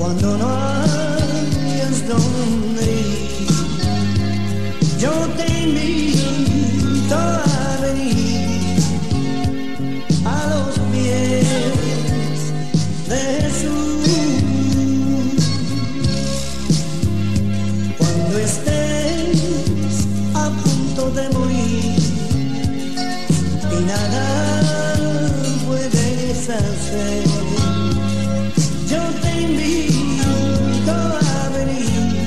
cuando no hayas donde ir. Yo te invito a venir a los pies de Jesús. Cuando estés a punto de morir y nada puedes hacer, yo te invito a venir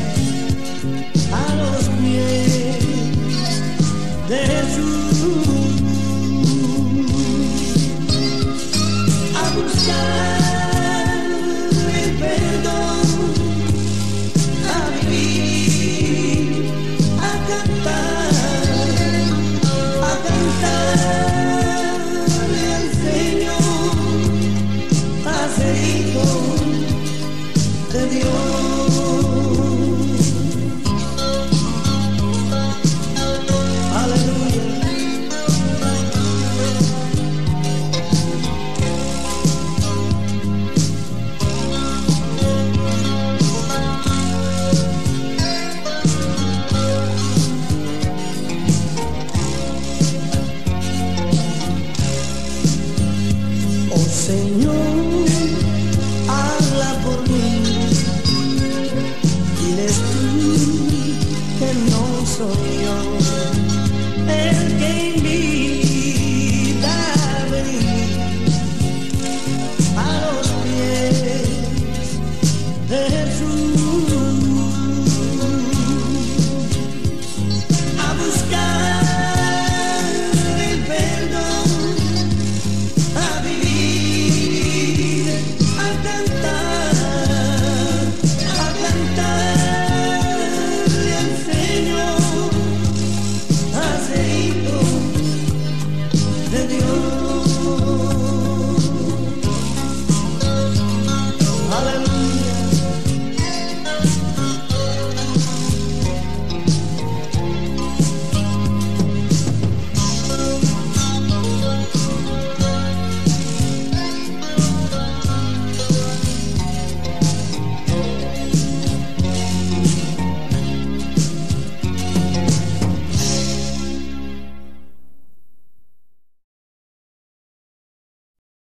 a los pies de Jesús, a buscar el perdón, a vivir, a cantarle al Señor, a ser hijo de Dios.